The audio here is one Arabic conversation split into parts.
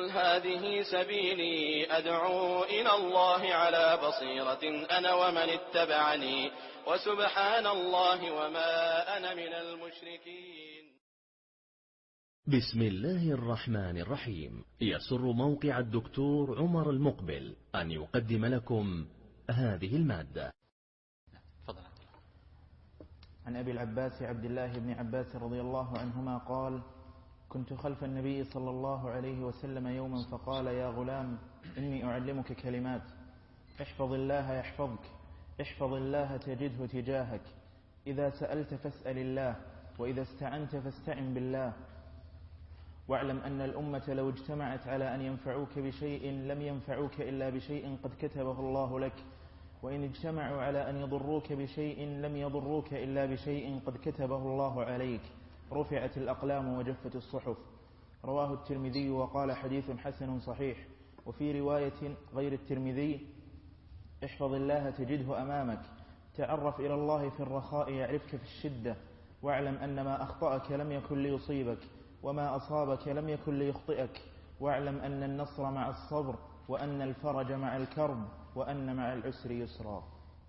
قل هذه سبيلي أدعو إلى الله على بصيرة أنا ومن اتبعني وسبحان الله وما أنا من المشركين. بسم الله الرحمن الرحيم. يسر موقع الدكتور عمر المقبل أن يقدم لكم هذه المادة. تفضل. عن أبي العباس عبد الله بن عباس رضي الله عنهما قال: كنت خلف النبي صلى الله عليه وسلم يوما فقال: يا غلام إني أعلمك كلمات، احفظ الله يحفظك، احفظ الله تجده تجاهك، إذا سألت فاسأل الله، وإذا استعنت فاستعن بالله، واعلم أن الأمة لو اجتمعت على أن ينفعوك بشيء لم ينفعوك إلا بشيء قد كتبه الله لك، وإن اجتمعوا على أن يضروك بشيء لم يضروك إلا بشيء قد كتبه الله عليك، رفعت الأقلام وجفت الصحف. رواه الترمذي وقال: حديث حسن صحيح. وفي رواية غير الترمذي: احفظ الله تجده أمامك، تعرف إلى الله في الرخاء يعرفك في الشدة، واعلم أن ما أخطأك لم يكن ليصيبك، وما أصابك لم يكن ليخطئك، واعلم أن النصر مع الصبر، وأن الفرج مع الكرب، وأن مع العسر يسرا.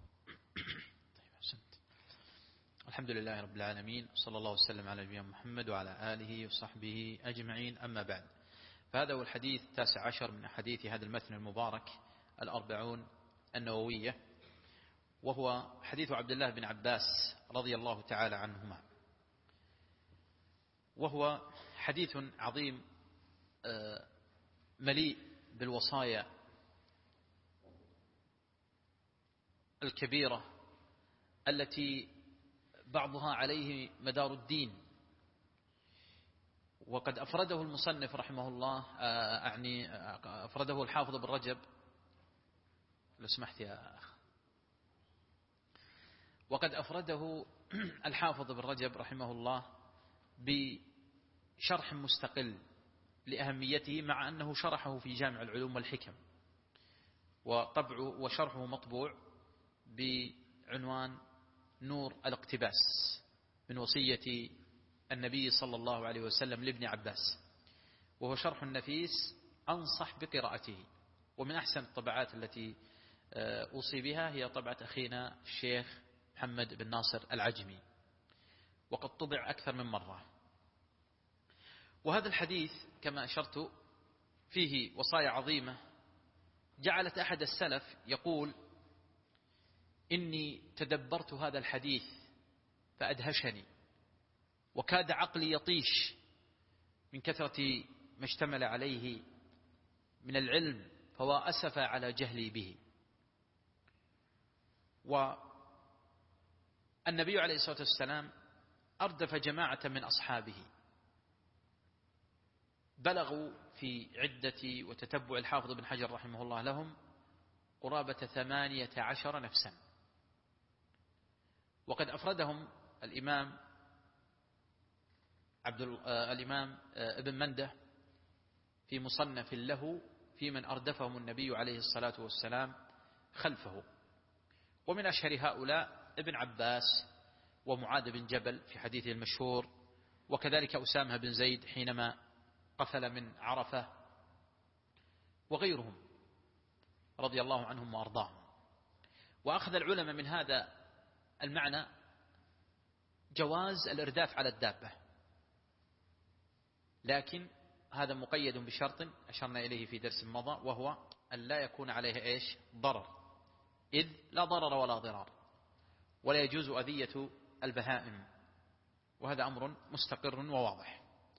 الحمد لله رب العالمين، صلى الله وسلم على نبينا محمد وعلى آله وصحبه أجمعين، أما بعد. فهذا هو الحديث 19 من حديث هذا المتن المبارك 40 النووية، وهو حديث عبد الله بن عباس رضي الله تعالى عنهما، وهو حديث عظيم مليء بالوصايا الكبيرة التي بعضها عليه مدار الدين. وقد أفرده المصنف رحمه الله، أفرده الحافظ بن رجب، لو سمحت يا أخ، وقد أفرده الحافظ بن رجب رحمه الله بشرح مستقل لأهميته، مع أنه شرحه في جامع العلوم والحكم، وشرحه مطبوع بعنوان نور الاقتباس من وصية النبي صلى الله عليه وسلم لابن عباس، وهو شرح نفيس أنصح بقراءته. ومن أحسن الطبعات التي أوصي بها هي طبعة أخينا الشيخ محمد بن ناصر العجمي، وقد طبع أكثر من مرة. وهذا الحديث كما أشرت فيه وصايا عظيمة جعلت أحد السلف يقول: إني تدبرت هذا الحديث فأدهشني، وكاد عقلي يطيش من كثرة ما اشتمل عليه من العلم، فوا أسف على جهلي به. والنبي عليه الصلاة والسلام أردف جماعة من أصحابه بلغوا في عدة وتتبع الحافظ بن حجر رحمه الله لهم قرابة 18 نفسا، وقد أفردهم الإمام ابن منده في مصنف له في من أردفهم النبي عليه الصلاة والسلام خلفه. ومن أشهر هؤلاء ابن عباس ومعاذ بن جبل في حديثه المشهور، وكذلك أسامة بن زيد حينما قفل من عرفة، وغيرهم رضي الله عنهم وأرضاهم. وأخذ العلماء من هذا المعنى جواز الإرداف على الدابة، لكن هذا مقيد بشرط أشرنا إليه في درس مضى، وهو أن لا يكون عليه ضرر، إذ لا ضرر ولا ضرار، ولا يجوز أذية البهائم، وهذا أمر مستقر وواضح.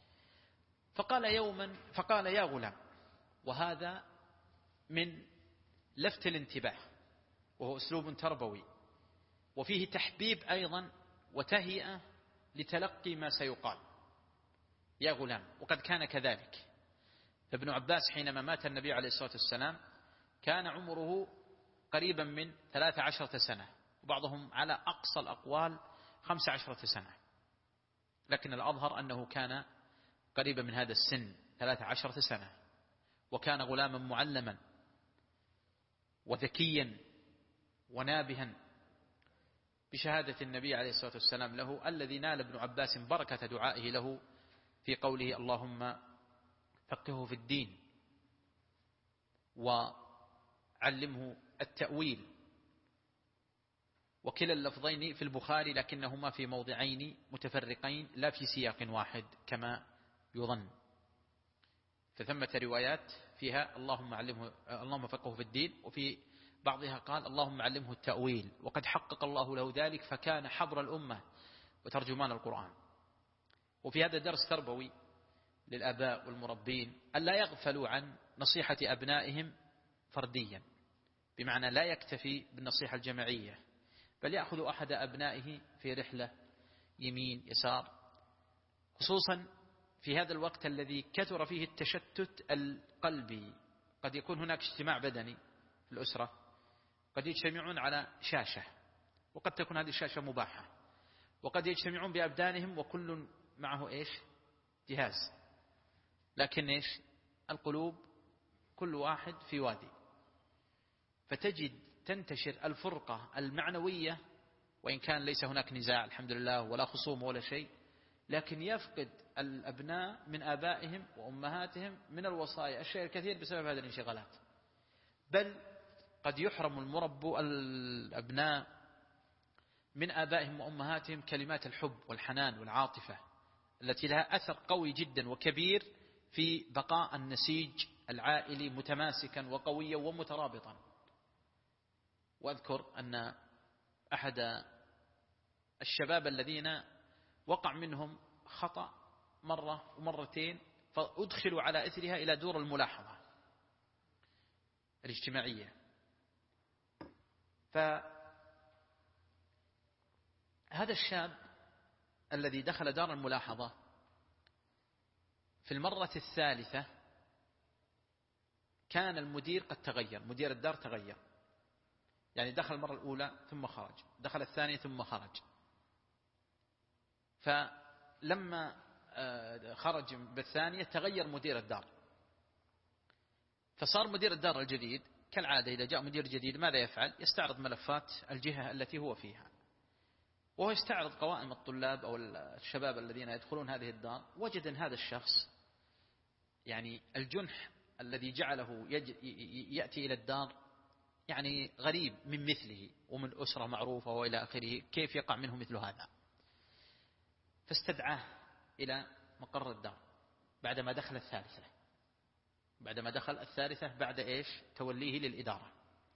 فقال: يا غلام، وهذا من لفت الانتباه، وهو أسلوب تربوي، وفيه تحبيب أيضا وتهيئة لتلقي ما سيقال. يا غلام، وقد كان كذلك. فابن عباس حينما مات النبي عليه الصلاة والسلام كان عمره قريبا من 13 سنة، وبعضهم على أقصى الأقوال 15 سنة، لكن الأظهر أنه كان قريبا من هذا السن 13 سنة، وكان غلاما معلما وذكيا ونابها بشهادة النبي عليه الصلاة والسلام له، الذي نال ابن عباس بركة دعائه له في قوله: اللهم فقهه في الدين وعلمه التأويل. وكلا اللفظين في البخاري لكنهما في موضعين متفرقين لا في سياق واحد كما يظن. فثمة روايات فيها اللهم فقهه في الدين، وفي بعضها قال اللهم علمه التأويل، وقد حقق الله له ذلك فكان حبر الأمة وترجمان القرآن. وفي هذا درس تربوي للآباء والمربين ألا يغفلوا عن نصيحة أبنائهم فرديا، بمعنى لا يكتفي بالنصيحة الجماعية، بل يأخذ أحد أبنائه في رحلة يمين يسار، خصوصا في هذا الوقت الذي كثر فيه التشتت القلبي. قد يكون هناك اجتماع بدني في الأسرة، قد يجتمعون على شاشة، وقد تكون هذه الشاشة مباحة، وقد يجتمعون بأبدانهم وكل معه جهاز، لكن القلوب كل واحد في وادي. فتجد تنتشر الفرقة المعنوية، وإن كان ليس هناك نزاع الحمد لله ولا خصوم ولا شيء، لكن يفقد الأبناء من آبائهم وأمهاتهم من الوصايا الشيء الكثير بسبب هذه الانشغالات. بل قد يحرم المربو الأبناء من آبائهم وأمهاتهم كلمات الحب والحنان والعاطفة التي لها أثر قوي جدا وكبير في بقاء النسيج العائلي متماسكا وقويا ومترابطا. وأذكر أن أحد الشباب الذين وقع منهم خطأ مرة ومرتين فأدخلوا على إثرها إلى دور الملاحظة الاجتماعية. فهذا الشاب الذي دخل دار الملاحظة في المرة الثالثة كان المدير قد تغير، مدير الدار تغير، يعني دخل المرة الأولى ثم خرج، دخل الثانية ثم خرج. فلما خرج بالثانية تغير مدير الدار، فصار مدير الدار الجديد كالعادة إذا جاء مدير جديد ماذا يفعل؟ يستعرض ملفات الجهة التي هو فيها، وهو يستعرض قوائم الطلاب أو الشباب الذين يدخلون هذه الدار. وجد أن هذا الشخص يعني الجنح الذي جعله يأتي إلى الدار يعني غريب من مثله ومن أسرة معروفة وإلى آخره، كيف يقع منه مثل هذا؟ فاستدعاه إلى مقر الدار بعدما دخل الثالثة بعد توليه للإدارة.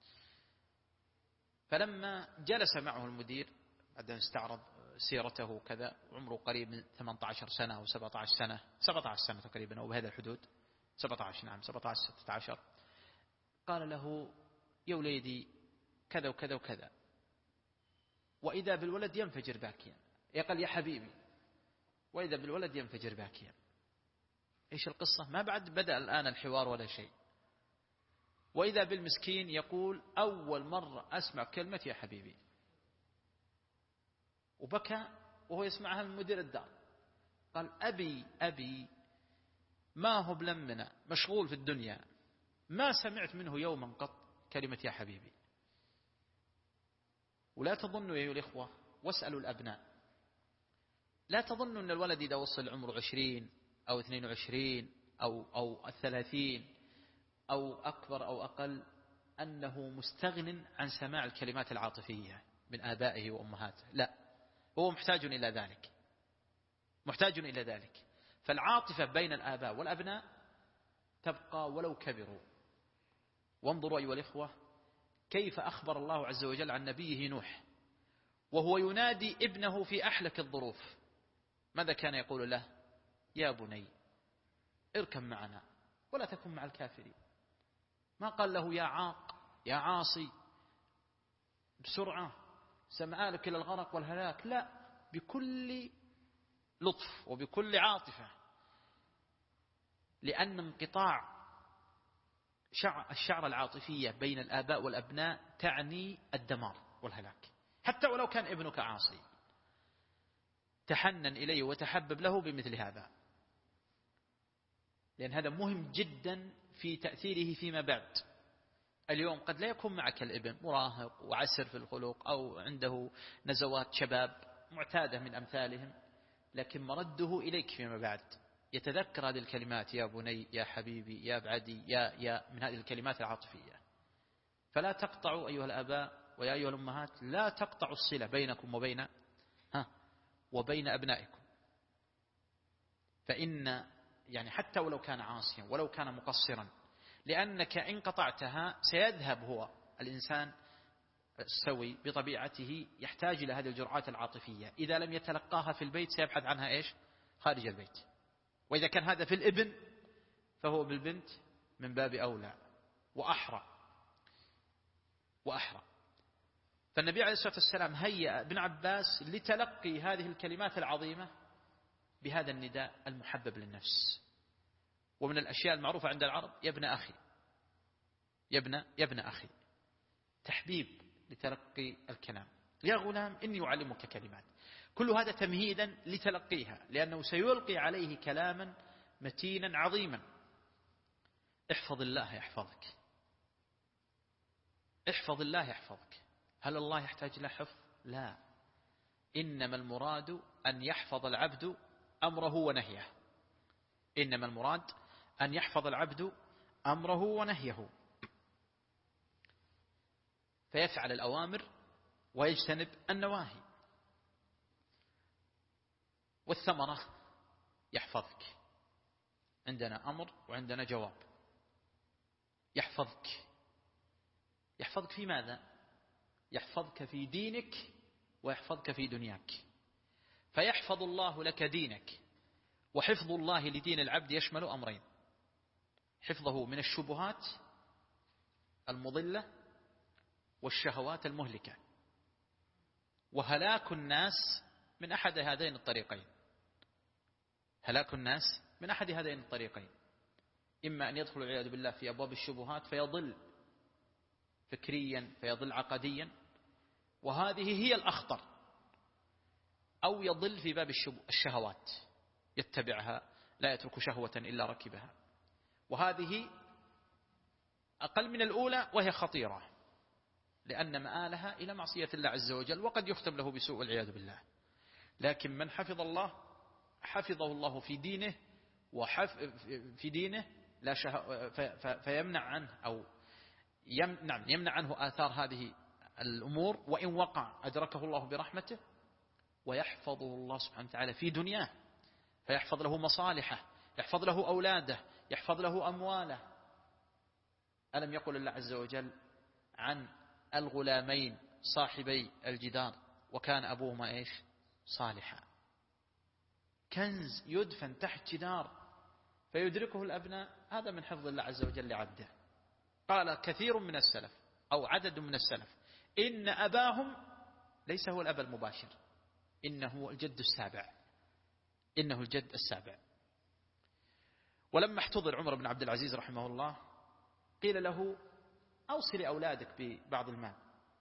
فلما جلس معه المدير بعد أن استعرض سيرته كذا، عمره قريب من 18 سنة أو 17 سنة تقريبا أو بهذا الحدود، 16 قال له يا وليدي كذا وكذا وكذا، وإذا بالولد ينفجر باكيا. يقول يا حبيبي، وإذا بالولد ينفجر باكيا. إيش القصة؟ ما بعد بدأ الآن الحوار ولا شيء، وإذا بالمسكين يقول أول مرة أسمع كلمة يا حبيبي، وبكى وهو يسمعها من مدير الدار. قال أبي ما هو بلمنا مشغول في الدنيا، ما سمعت منه يوما قط كلمة يا حبيبي. ولا تظنوا يا أيها الإخوة، واسألوا الأبناء، لا تظنوا أن الولد إذا وصل عمره 20 أو 22 أو 30 أو أكبر أو أقل أنه مستغن عن سماع الكلمات العاطفية من آبائه وأمهاته. لا، هو محتاج إلى ذلك. فالعاطفة بين الآباء والأبناء تبقى ولو كبروا. وانظروا أيها الإخوة كيف أخبر الله عز وجل عن نبيه نوح وهو ينادي ابنه في أحلك الظروف. ماذا كان يقول له؟ يا بني اركب معنا ولا تكن مع الكافرين. ما قال له يا عاق يا عاصي بسرعة سمعالك إلى الغرق والهلاك، لا، بكل لطف وبكل عاطفة، لأن انقطاع الشعر العاطفية بين الآباء والأبناء تعني الدمار والهلاك. حتى ولو كان ابنك عاصي تحنن إليه وتحبب له بمثل هذا، لأن هذا مهم جدا في تأثيره فيما بعد. اليوم قد لا يكون معك الابن مراهق وعسر في الخلق أو عنده نزوات شباب معتادة من أمثالهم، لكن مرده إليك فيما بعد يتذكر هذه الكلمات: يا بني، يا حبيبي، يا ابعدي، يا من هذه الكلمات العاطفية. فلا تقطعوا أيها الآباء ويا أيها الأمهات، لا تقطعوا الصلة بينكم وبين أبنائكم. فإن يعني حتى ولو كان عاصيا ولو كان مقصرا، لأنك إن قطعتها سيذهب هو الإنسان السوي بطبيعته، يحتاج إلى هذه الجرعات العاطفية. إذا لم يتلقاها في البيت سيبحث عنها إيش؟ خارج البيت. وإذا كان هذا في الابن فهو بالبنت من باب أولى وأحرى. فالنبي عليه الصلاة والسلام هيأ ابن عباس لتلقي هذه الكلمات العظيمة بهذا النداء المحبب للنفس. ومن الأشياء المعروفة عند العرب: يا ابن أخي، يا ابن أخي، تحبيب لتلقي الكلام. يا غلام إني أعلمك كلمات. كل هذا تمهيدا لتلقيها، لأنه سيلقي عليه كلاما متينا عظيما. احفظ الله يحفظك، احفظ الله يحفظك. هل الله يحتاج إلى حفظ؟ لا، إنما المراد أن يحفظ العبد أمره ونهيه. إنما المراد أن يحفظ العبد أمره ونهيه، فيفعل الأوامر ويجتنب النواهي. والثمرة يحفظك. عندنا أمر وعندنا جواب. يحفظك في ماذا؟ يحفظك في دينك ويحفظك في دنياك. فيحفظ الله لك دينك. وحفظ الله لدين العبد يشمل أمرين: حفظه من الشبهات المضلة والشهوات المهلكة. وهلاك الناس من أحد هذين الطريقين. هلاك الناس من أحد هذين الطريقين: إما أن يدخل والعياذ بالله في أبواب الشبهات فيضل فكريا، فيضل عقديا، وهذه هي الأخطر، أو يضل في باب الشهوات، يتبعها، لا يترك شهوة إلا ركبها، وهذه أقل من الأولى وهي خطيرة، لأن مآلها إلى معصية الله عز وجل، وقد يختم له بسوء والعياذ بالله. لكن من حفظ الله حفظه الله في دينه، في دينه لا فيمنع عنه أو يمنع عنه آثار هذه الأمور، وإن وقع أدركه الله برحمته. ويحفظه الله سبحانه وتعالى في دنياه، فيحفظ له مصالحه، يحفظ له أولاده، يحفظ له أمواله. ألم يقل الله عز وجل عن الغلامين صاحبي الجدار: وكان أبوهما إيش؟ صالحا. كنز يدفن تحت جدار فيدركه الأبناء، هذا من حفظ الله عز وجل لعبده. قال كثير من السلف أو عدد من السلف: إن أباهم ليس هو الأب المباشر، إنه الجد السابع، إنه الجد السابع. ولما احتضر عمر بن عبد العزيز رحمه الله قيل له: أوصي لأولادك ببعض المال.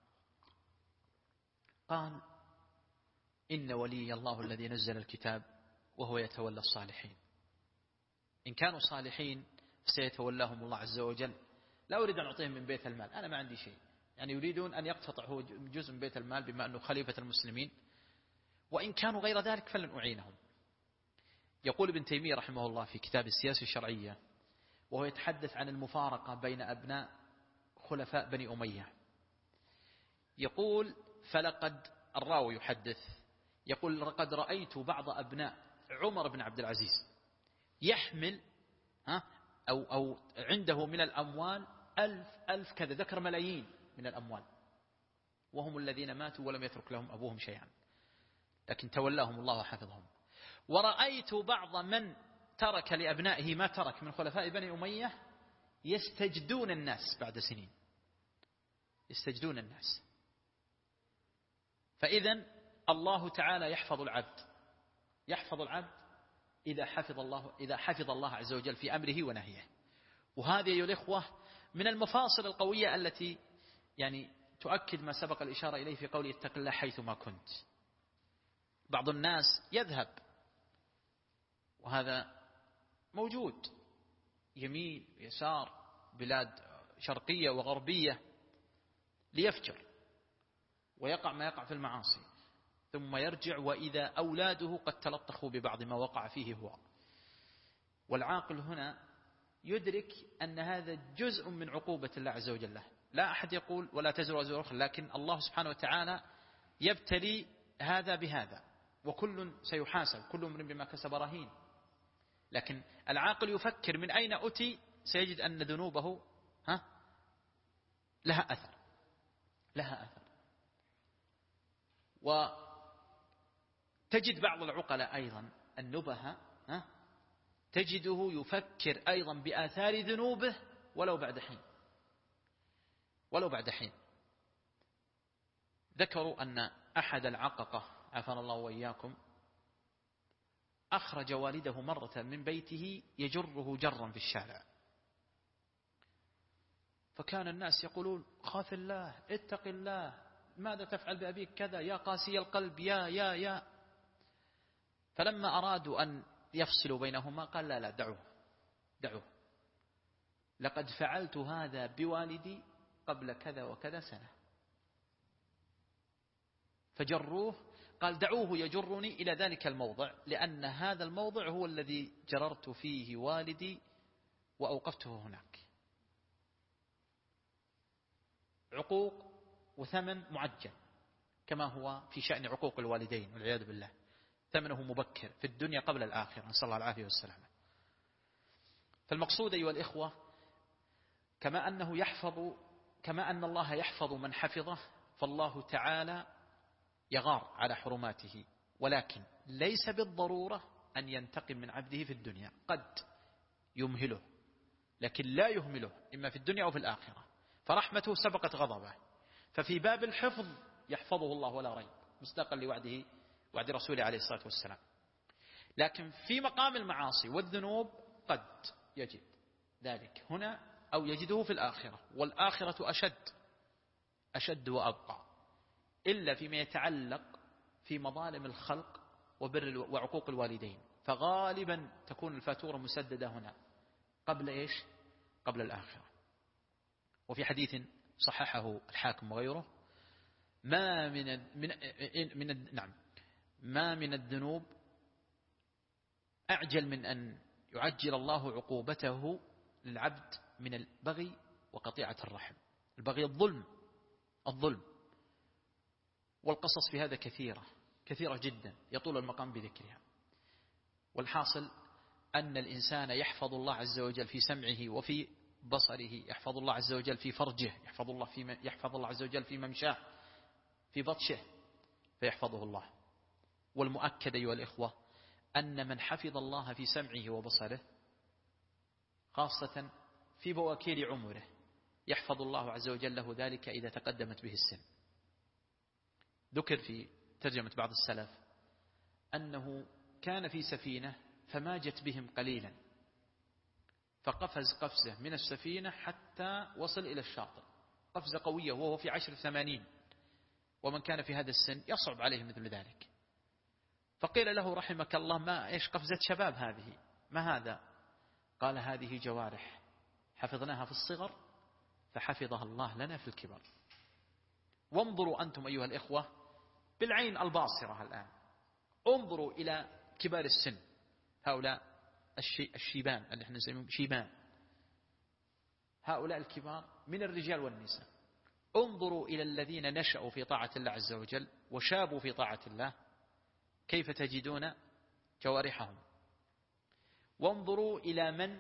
قال: إن ولي الله الذي نزل الكتاب وهو يتولى الصالحين. إن كانوا صالحين سيتولاهم الله عز وجل. لا أريد أن أعطيهم من بيت المال، أنا ما عندي شيء. يعني يريدون أن يقتطعوا جزء من بيت المال بما أنه خليفة المسلمين، وإن كانوا غير ذلك فلن أعينهم. يقول ابن تيمية رحمه الله في كتاب السياسة الشرعية، وهو يتحدث عن المفارقة بين أبناء خلفاء بني أمية، يقول: فلقد، الراوي يحدث يقول: لقد رأيت بعض أبناء عمر بن عبد العزيز يحمل أو عنده من الأموال 1000 كذا، ذكر ملايين من الأموال، وهم الذين ماتوا ولم يترك لهم أبوهم شيئا، لكن تولاهم الله وحفظهم. ورأيت بعض من ترك لأبنائه ما ترك من خلفاء بني أمية يستجدون الناس بعد سنين، يستجدون الناس. فإذن الله تعالى يحفظ العبد إذا حفظ الله عز وجل في أمره ونهيه. وهذه أيها الإخوة من المفاصل القوية التي يعني تؤكد ما سبق الإشارة إليه في قوله: اتق الله حيثما كنت. بعض الناس يذهب، وهذا موجود، يمين يسار، بلاد شرقية وغربية، ليفجر ويقع ما يقع في المعاصي، ثم يرجع وإذا أولاده قد تلطخوا ببعض ما وقع فيه هو. والعاقل هنا يدرك أن هذا جزء من عقوبة الله عز وجل له. لا أحد يقول ولا تزر وازر أخرى، لكن الله سبحانه وتعالى يبتلي هذا بهذا، وكل سيحاسب، كل امرئ بما كسب رهين. لكن العاقل يفكر من أين أتي، سيجد أن ذنوبه لها أثر، لها أثر. وتجد بعض العقلاء أيضا النبهة تجده يفكر أيضا بآثار ذنوبه ولو بعد حين، ولو بعد حين. ذكروا أن أحد العققة عافانا الله وإياكم أخرج والده مرة من بيته يجره جرا في الشارع، فكان الناس يقولون خاف الله، اتق الله، ماذا تفعل بأبيك كذا، يا قاسي القلب، يا. فلما أرادوا أن يفصلوا بينهما قال لا دعوه، لقد فعلت هذا بوالدي قبل كذا وكذا سنة. فجروه، قال دعوه يجرني إلى ذلك الموضع، لأن هذا الموضع هو الذي جررت فيه والدي وأوقفته هناك. عقوق وثمن معجل، كما هو في شأن عقوق الوالدين والعياذ بالله، ثمنه مبكر في الدنيا قبل الآخرة، نسأل الله العافية والسلامة. فالمقصود أيها الإخوة، كما أن الله يحفظ من حفظه، فالله تعالى يغار على حرماته، ولكن ليس بالضرورة أن ينتقم من عبده في الدنيا، قد يمهله لكن لا يهمله، إما في الدنيا أو في الآخرة، فرحمته سبقت غضبه. ففي باب الحفظ يحفظه الله ولا ريب، مصداقا لوعده وعد رسوله عليه الصلاة والسلام. لكن في مقام المعاصي والذنوب قد يجد ذلك هنا أو يجده في الآخرة، والآخرة أشد وأبقى، إلا فيما يتعلق في مظالم الخلق وعقوق الوالدين، فغالبا تكون الفاتورة مسددة هنا قبل إيش؟ قبل الآخرة. وفي حديث صححه الحاكم وغيره: ما من الذنوب أعجل من أن يعجل الله عقوبته للعبد من البغي وقطيعة الرحم. البغي الظلم، والقصص في هذا كثيرة جدا يطول المقام بذكرها. والحاصل أن الإنسان يحفظ الله عز وجل في سمعه وفي بصره، يحفظ الله عز وجل في فرجه، يحفظ الله عز وجل في ممشاه، في بطشه، فيحفظه الله. والمؤكد أيها الإخوة أن من حفظ الله في سمعه وبصره، خاصة في بواكير عمره، يحفظ الله عز وجل له ذلك إذا تقدمت به السن. ذكر في ترجمة بعض السلف أنه كان في سفينة فماجت بهم قليلا، فقفز قفزة من السفينة حتى وصل إلى الشاطئ، قفزة قوية وهو في 80، ومن كان في هذا السن يصعب عليه مثل ذلك. فقيل له رحمك الله: ما إيش قفزة شباب هذه، ما هذا؟ قال: هذه جوارح حفظناها في الصغر فحفظها الله لنا في الكبر. وانظروا أنتم أيها الإخوة بالعين الباصرة الآن، انظروا إلى كبار السن، هؤلاء الشيبان اللي احنا نسميهم شيبان، هؤلاء الكبار من الرجال والنساء. انظروا إلى الذين نشأوا في طاعة الله عز وجل وشابوا في طاعة الله، كيف تجدون جوارحهم. وانظروا إلى من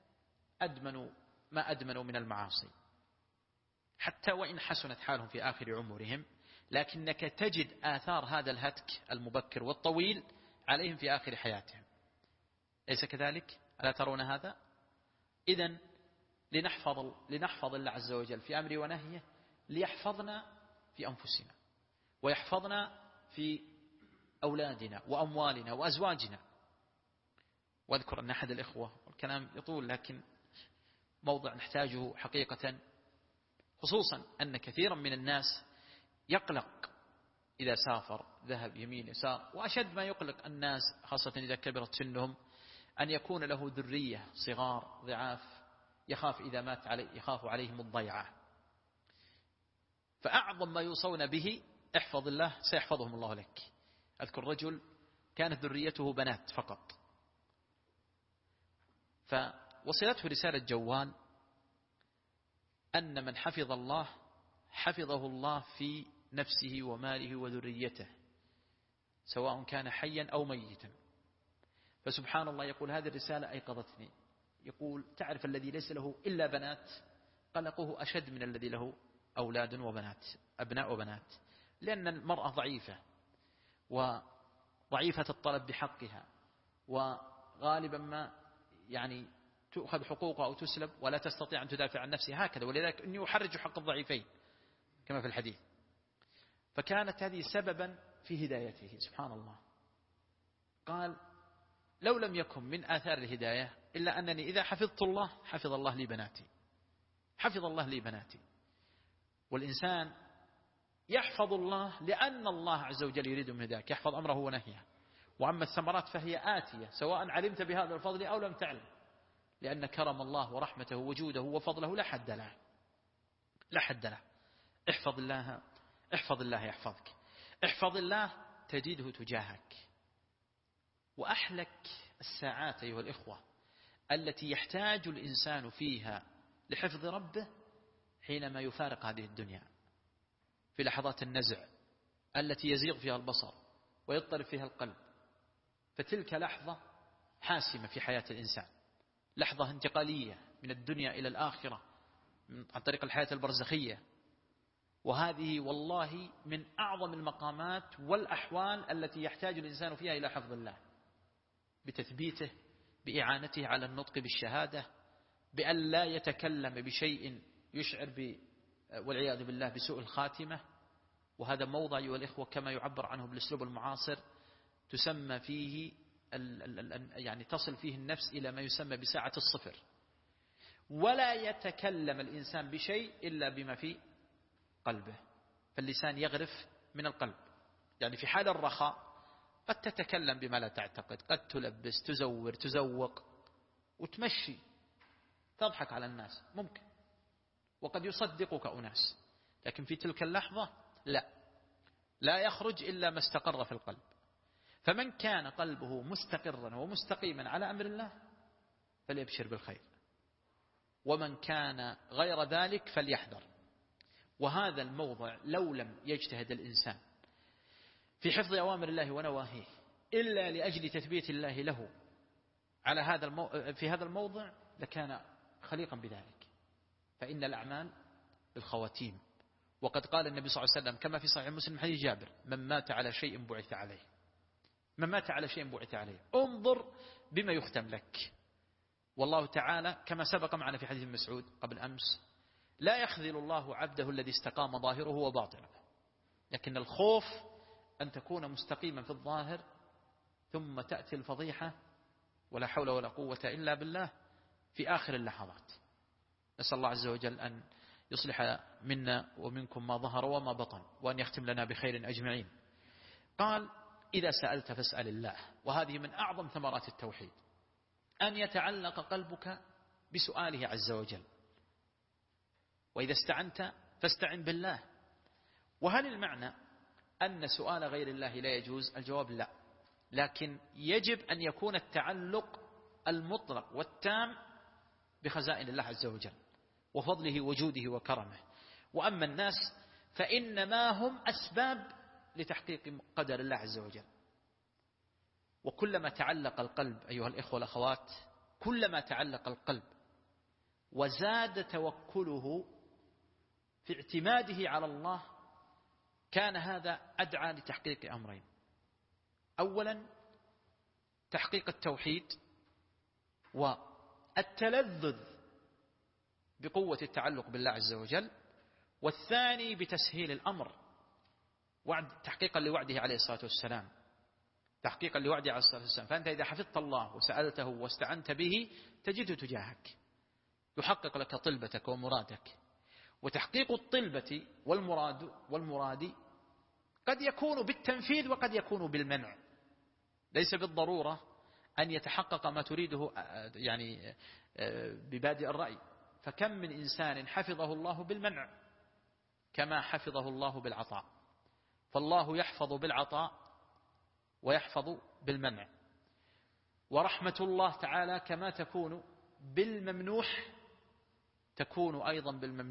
أدمنوا من المعاصي، حتى وإن حسنت حالهم في آخر عمرهم، لكنك تجد آثار هذا الهتك المبكر والطويل عليهم في آخر حياتهم. ليس كذلك؟ ألا ترون هذا؟ إذن لنحفظ الله عز وجل في أمره ونهيه، ليحفظنا في أنفسنا، ويحفظنا في أولادنا وأموالنا وأزواجنا. واذكر أن أحد الإخوة، والكلام يطول لكن موضع نحتاجه حقيقة، خصوصا أن كثيرا من الناس يقلق إذا سافر، ذهب يمين يسار، وأشد ما يقلق الناس خاصة إذا كبرت سنهم أن يكون له ذرية صغار ضعاف، يخاف إذا مات يخاف عليهم الضيعة. فأعظم ما يوصون به: احفظ الله سيحفظهم الله لك. أذكر رجل كانت ذريته بنات فقط، فوصلته رسالة جوال أن من حفظ الله حفظه الله في نفسه وماله وذريته سواء كان حيا أو ميتا. فسبحان الله يقول هذه الرسالة أيقظتني. يقول تعرف الذي ليس له إلا بنات قلقه أشد من الذي له أولاد وبنات، أبناء وبنات، لأن المرأة ضعيفة وضعيفة الطلب بحقها، وغالبا ما يعني تؤخذ حقوقها أو تسلب ولا تستطيع أن تدافع عن نفسها هكذا، ولذلك أنه يحرج حق الضعيفين كما في الحديث. فكانت هذه سببا في هدايته سبحان الله. قال لو لم يكن من آثار الهداية إلا أنني إذا حفظت الله حفظ الله لي بناتي، حفظ الله لي بناتي. والإنسان يحفظ الله لأن الله عز وجل يريد من ذلك، يحفظ أمره ونهيه. وأما الثمرات فهي آتية سواء علمت بهذا الفضل أو لم تعلم، لأن كرم الله ورحمته وجوده وفضله لا حد له، لا حد له. احفظ الله، احفظ الله يحفظك، احفظ الله تجده تجاهك. وأحلك الساعات أيها الإخوة التي يحتاج الإنسان فيها لحفظ ربه حينما يفارق هذه الدنيا، في لحظات النزع التي يزيغ فيها البصر ويضطرب فيها القلب. فتلك لحظة حاسمة في حياة الإنسان، لحظة انتقالية من الدنيا إلى الآخرة عن طريق الحياة البرزخية. وهذه والله من أعظم المقامات والأحوال التي يحتاج الإنسان فيها إلى حفظ الله، بتثبيته، بإعانته على النطق بالشهادة، بأن لا يتكلم بشيء يشعر والعياذ بالله بسوء الخاتمة. وهذا موضع أيها الإخوة كما يعبر عنه بالأسلوب المعاصر تسمى فيه يعني تصل فيه النفس إلى ما يسمى بساعة الصفر. ولا يتكلم الإنسان بشيء إلا بما في قلبه، فاللسان يغرف من القلب. يعني في حال الرخاء قد تتكلم بما لا تعتقد، قد تلبس، تزور، تزوق وتمشي، تضحك على الناس ممكن، وقد يصدقك أناس، لكن في تلك اللحظة لا يخرج إلا ما استقر في القلب. فمن كان قلبه مستقرا ومستقيما على أمر الله فليبشر بالخير، ومن كان غير ذلك فليحذر. وهذا الموضع لو لم يجتهد الإنسان في حفظ أوامر الله ونواهيه إلا لأجل تثبيت الله له على في هذا الموضع لكان خليقا بذلك. فإن الأعمال بالخواتيم. وقد قال النبي صلى الله عليه وسلم كما في صحيح مسلم حديث جابر: من مات على شيء بعث عليه، من مات على شيء بعث عليه. انظر بما يختم لك. والله تعالى كما سبق معنا في حديث مسعود قبل أمس: لا يخذل الله عبده الذي استقام ظاهره وباطنه. لكن الخوف أن تكون مستقيما في الظاهر ثم تأتي الفضيحة ولا حول ولا قوة إلا بالله في آخر اللحظات. نسأل الله عز وجل أن يصلح منا ومنكم ما ظهر وما بطن، وأن يختم لنا بخير أجمعين. قال: إذا سألت فاسأل الله. وهذه من أعظم ثمرات التوحيد، أن يتعلق قلبك بسؤاله عز وجل. وإذا استعنت فاستعن بالله. وهل المعنى أن سؤال غير الله لا يجوز؟ الجواب لا، لكن يجب أن يكون التعلق المطلق والتام بخزائن الله عز وجل وفضله وجوده وكرمه. وأما الناس فإنما هم أسباب لتحقيق قدر الله عز وجل. وكلما تعلق القلب أيها الإخوة والأخوات، كلما تعلق القلب وزاد توكله في اعتماده على الله، كان هذا أدعى لتحقيق أمرين: أولا تحقيق التوحيد والتلذذ بقوة التعلق بالله عز وجل، والثاني بتسهيل الأمر تحقيقا لوعده عليه الصلاة والسلام، تحقيقا لوعده عليه الصلاة والسلام. فأنت إذا حفظت الله وسألته واستعنت به تجده تجاهك، يحقق لك طلبتك ومرادك. وتحقيق الطلبة والمراد قد يكون بالتنفيذ وقد يكون بالمنع، ليس بالضرورة أن يتحقق ما تريده يعني ببادئ الرأي. فكم من إنسان حفظه الله بالمنع كما حفظه الله بالعطاء. فالله يحفظ بالعطاء ويحفظ بالمنع. ورحمة الله تعالى كما تكون بالممنوح تكون أيضا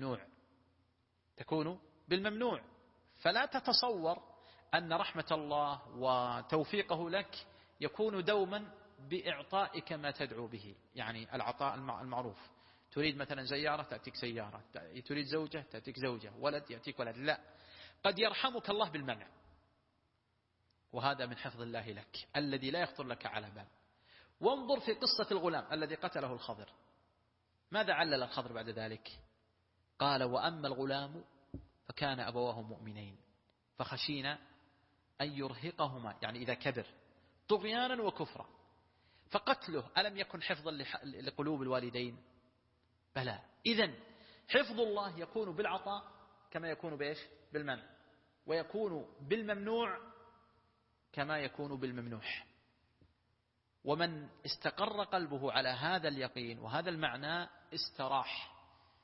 بالممنوع. فلا تتصور أن رحمة الله وتوفيقه لك يكون دوما بإعطائك ما تدعو به، يعني العطاء المعروف. تريد مثلا سيارة تأتيك سيارة، تريد زوجة تأتيك زوجة، ولد يأتيك ولد. لا، قد يرحمك الله بالمنع، وهذا من حفظ الله لك الذي لا يخطر لك على بال. وانظر في قصة الغلام الذي قتله الخضر، ماذا علل الخضر بعد ذلك؟ قال: وأما الغلام فكان أبواه مؤمنين فخشينا أن يرهقهما، يعني إذا كبر، طغيانا وكفرا. فقتله ألم يكن حفظا لقلوب الوالدين؟ بلى. إذن حفظ الله يكون بالعطاء كما يكون بإيش؟ بالمنع، ويكون بالممنوع كما يكون بالممنوح. ومن استقر قلبه على هذا اليقين وهذا المعنى استراح.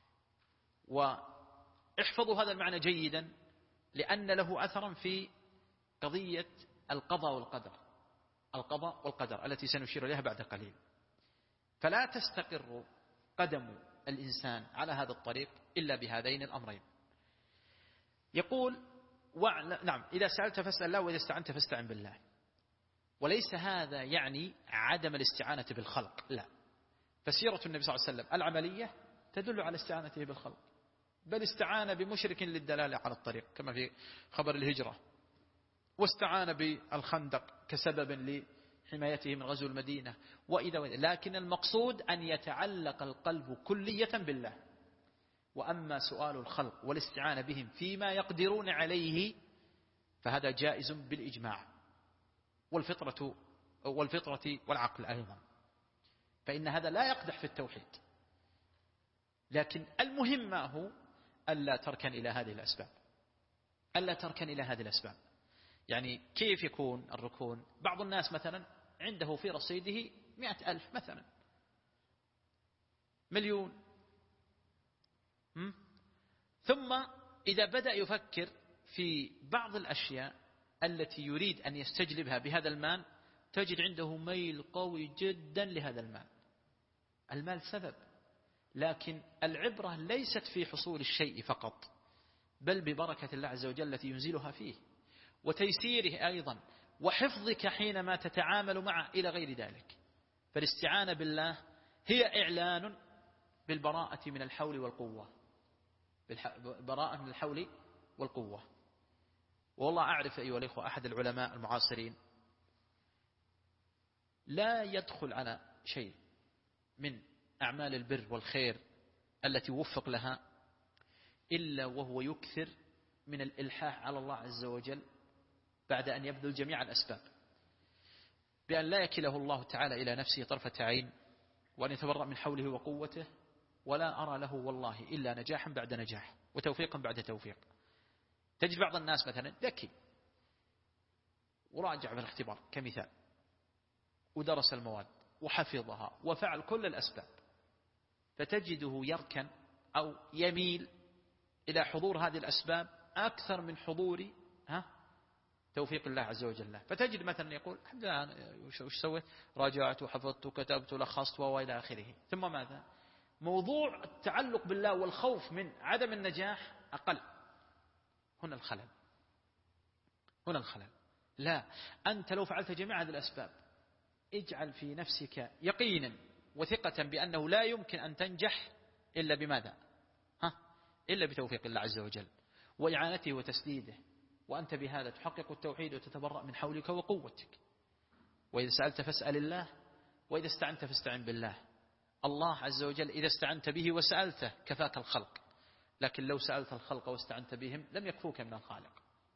واحفظوا هذا المعنى جيدا، لأن له أثرا في قضية القضاء والقدر التي سنشير إليها بعد قليل. فلا تستقر قدم الإنسان على هذا الطريق إلا بهذين الأمرين. يقول: نعم، إذا سألت فاسأل الله، وإذا استعنت فاستعن بالله. وليس هذا يعني عدم الاستعانة بالخلق، لا. فسيرة النبي صلى الله عليه وسلم العملية تدل على استعانته بالخلق، بل استعان بمشرك للدلالة على الطريق كما في خبر الهجرة، واستعان بالخندق كسبب لحمايته من غزو المدينة لكن المقصود أن يتعلق القلب كلية بالله. وأما سؤال الخلق والاستعانة بهم فيما يقدرون عليه فهذا جائز بالإجماع والفطرة والعقل أيضا، فإن هذا لا يقدح في التوحيد. لكن المهم ما هو ألا تركن إلى هذه الأسباب. يعني كيف يكون الركون؟ بعض الناس مثلا عنده في رصيده 100,000 مثلا، 1,000,000، ثم إذا بدأ يفكر في بعض الأشياء التي يريد أن يستجلبها بهذا المال، تجد عنده ميل قوي جدا لهذا المال سبب، لكن العبرة ليست في حصول الشيء فقط، بل ببركة الله عز وجل التي ينزلها فيه، وتيسيره أيضا، وحفظك حينما تتعامل معه إلى غير ذلك. فالاستعانة بالله هي إعلان بالبراءة من الحول والقوة. والله أعرف أيها الأخوة أحد العلماء المعاصرين لا يدخل على شيء من أعمال البر والخير التي وفق لها إلا وهو يكثر من الإلحاح على الله عز وجل بعد أن يبذل جميع الأسباب، بأن لا يكله الله تعالى إلى نفسه طرفة عين، وأن يتبرأ من حوله وقوته. ولا أرى له والله إلا نجاحا بعد نجاح وتوفيقا بعد توفيق. تجد بعض الناس مثلا ذكي وراجع في الاختبار كمثال، ودرس المواد وحفظها وفعل كل الأسباب، فتجده يركن أو يميل إلى حضور هذه الأسباب أكثر من حضور توفيق الله عز وجل. فتجد مثلا يقول: الحمد لله، وش سويت؟ راجعت وحفظت وكتبت ولخصت وإلى آخره. ثم ماذا؟ موضوع التعلق بالله والخوف من عدم النجاح أقل. هنا الخلل. لا، أنت لو فعلت جميع هذه الأسباب، اجعل في نفسك يقينا وثقة بأنه لا يمكن أن تنجح إلا بماذا؟ إلا بتوفيق الله عز وجل وإعانته وتسديده، وأنت بهذا تحقق التوحيد وتتبرأ من حولك وقوتك. وإذا سألت فاسأل الله، وإذا استعنت فاستعن بالله. الله عز وجل إذا استعنت به وسألته كفاك الخلق، لكن لو سألت الخلق واستعنت بهم لم يكفوك من الخالق.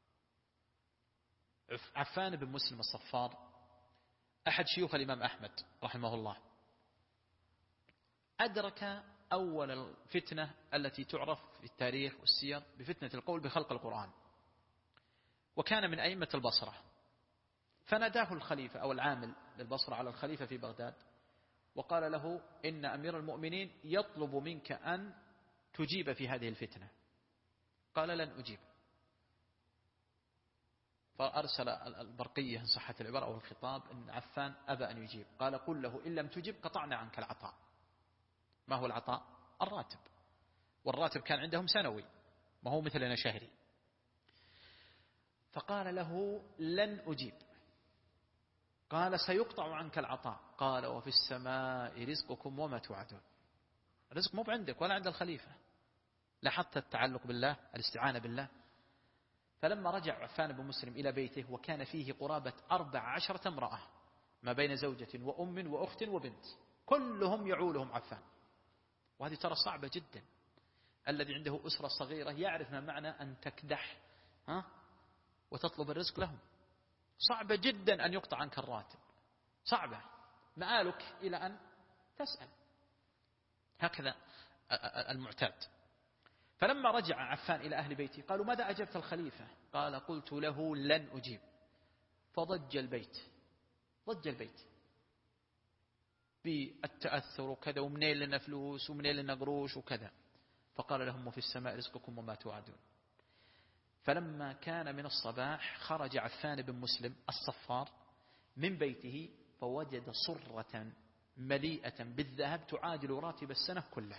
عفان بن مسلم الصفار أحد شيوخ الإمام أحمد رحمه الله أدرك أول الفتنة التي تعرف في التاريخ والسير بفتنة القول بخلق القرآن، وكان من أئمة البصرة. فناداه الخليفة أو العامل للبصرة على الخليفة في بغداد وقال له: إن أمير المؤمنين يطلب منك أن تجيب في هذه الفتنة. قال: لن أجيب. فأرسل البرقية إن صحت العبارة أو الخطاب إن عفان أبى أن يجيب. قال: قل له إن لم تجب قطعنا عنك العطاء. ما هو العطاء؟ الراتب، والراتب كان عندهم سنوي ما هو مثلنا شهري. فقال له لن أجيب. قال سيقطع عنك العطاء. قال وفي السماء رزقكم وما توعدون. الرزق مو عندك ولا عند الخليفة. لاحظت التعلق بالله، الاستعانة بالله. فلما رجع عفان بن مسلم إلى بيته وكان فيه قرابة 14 امرأة ما بين زوجة وأم وأخت وبنت، كلهم يعولهم عفان. وهذه ترى صعبة جدا. الذي عنده أسرة صغيرة يعرف ما معنى أن تكدح وتطلب الرزق لهم. صعبة جدا أن يقطع عنك الراتب، صعبة، مآلك إلى أن تسأل. هكذا المعتاد. فلما رجع عفان إلى أهل بيته قالوا ماذا أجبت الخليفة؟ قال قلت له لن أجيب. فضج البيت، ضج البيت بالتأثر وكذا، ومنين لنا فلوس ومنين لنا قروش وكذا. فقال لهم وفي السماء رزقكم وما توعدون. فلما كان من الصباح خرج عفان بن مسلم الصفار من بيته فوجد صرة مليئة بالذهب تعادل راتب السنة كله.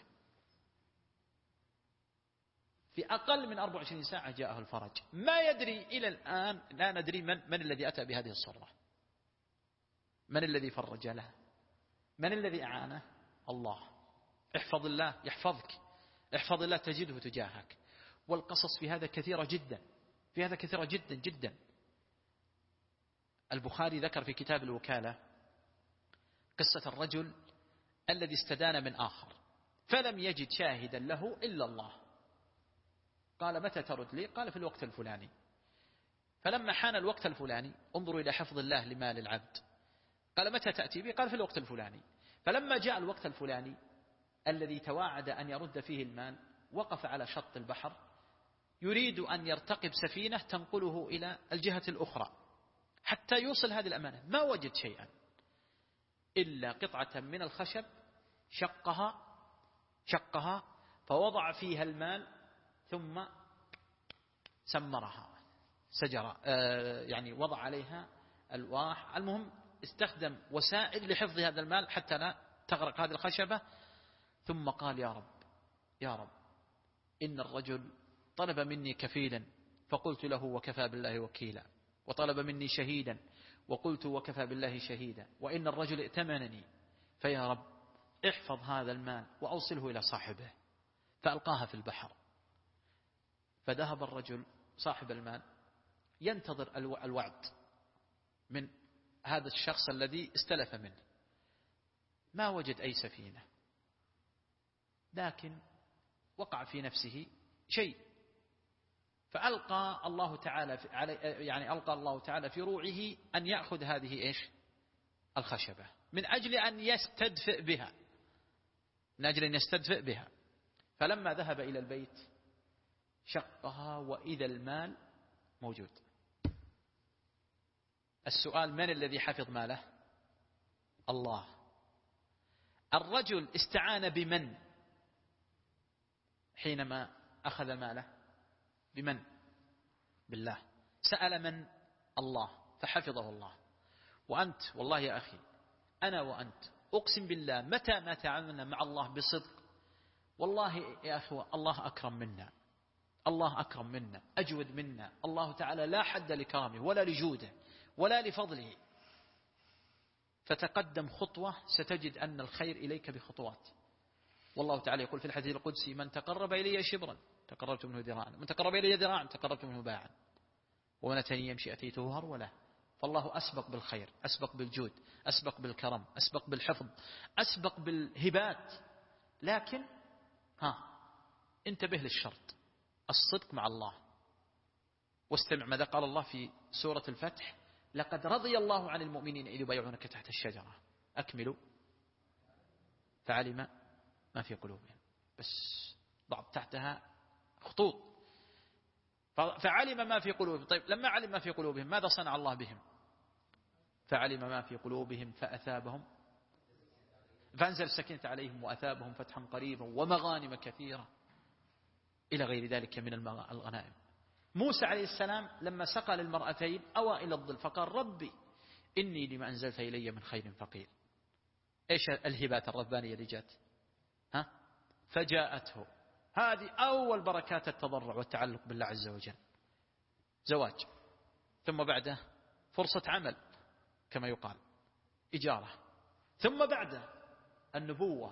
في أقل من 24 ساعة جاءه الفرج. ما يدري إلى الآن، لا ندري من الذي أتى بهذه الصرة، من الذي فرج له، من الذي أعانه. الله. احفظ الله يحفظك، احفظ الله تجده تجاهك. والقصص في هذا كثيرة جدا، في هذا كثيرة جدا جدا. البخاري ذكر في كتاب الوكالة قصة الرجل الذي استدان من آخر فلم يجد شاهدا له إلا الله. قال متى ترد لي؟ قال في الوقت الفلاني. فلما حان الوقت الفلاني انظروا إلى حفظ الله لمال العبد. قال متى تأتي بي؟ قال في الوقت الفلاني. فلما جاء الوقت الفلاني الذي تواعد أن يرد فيه المال وقف على شط البحر يريد أن يرتقب سفينة تنقله إلى الجهة الأخرى حتى يوصل هذه الأمانة. ما وجد شيئا إلا قطعة من الخشب شقها فوضع فيها المال ثم سمرها سجرة، يعني وضع عليها ألواح. المهم استخدم وسائل لحفظ هذا المال حتى لا تغرق هذه الخشبة. ثم قال يا رب إن الرجل طلب مني كفيلا فقلت له وكفى بالله وكيلا، وطلب مني شهيدا وقلت وكفى بالله شهيدا، وإن الرجل ائتمنني، فيا رب احفظ هذا المال وأوصله إلى صاحبه. فألقاها في البحر. فذهب الرجل صاحب المال ينتظر الوعد من هذا الشخص الذي استلف منه. ما وجد أي سفينة، لكن وقع في نفسه شيء. فألقى الله تعالى في روعه أن يأخذ هذه الخشبة من أجل أن يستدفئ بها. فلما ذهب إلى البيت شقها وإذا المال موجود. السؤال من الذي حفظ ماله؟ الله. الرجل استعان بمن حينما أخذ ماله؟ بمن؟ بالله. سأل من؟ الله، فحفظه الله. وأنت والله يا أخي، أنا وأنت أقسم بالله متى ما تعاملنا مع الله بصدق والله يا أخوة الله أكرم منا، الله أكرم منا، أجود منا. الله تعالى لا حد لكرامه ولا لجوده ولا لفضله. فتقدم خطوة ستجد أن الخير إليك بخطوات. والله تعالى يقول في الحديث القدسي من تقرب إلي شبرا تقربت منه ذراعا، من تقرب إلي ذراعا تقربت منه باعا، ومن أتاني يمشي أتيته هرولا. فالله أسبق بالخير، أسبق بالجود، أسبق بالكرم، أسبق بالحفظ، أسبق بالهبات. لكن انتبه للشرط، الصدق مع الله. واستمع ماذا قال الله في سورة الفتح: لقد رضي الله عن المؤمنين إذ يبايعونك تحت الشجرة. أكملوا. فعلم ما في قلوبهم، بس ضع تحتها خطوط. فعلم ما في قلوبهم. طيب لما علم ما في قلوبهم ماذا صنع الله بهم؟ فعلم ما في قلوبهم فأثابهم، فأنزل السكينة عليهم وأثابهم فتحا قريبا ومغانم كثيرة إلى غير ذلك من الغنائم. موسى عليه السلام لما سقى للمرأتين أوى إلى الظل فقال ربي إني لما أنزلت إلي من خير فقير. إيش الهبات الربانية اللي جات؟ فجاءته. هذه أول بركات التضرع والتعلق بالله عز وجل. زواج، ثم بعده فرصة عمل كما يقال، إجارة، ثم بعده النبوة،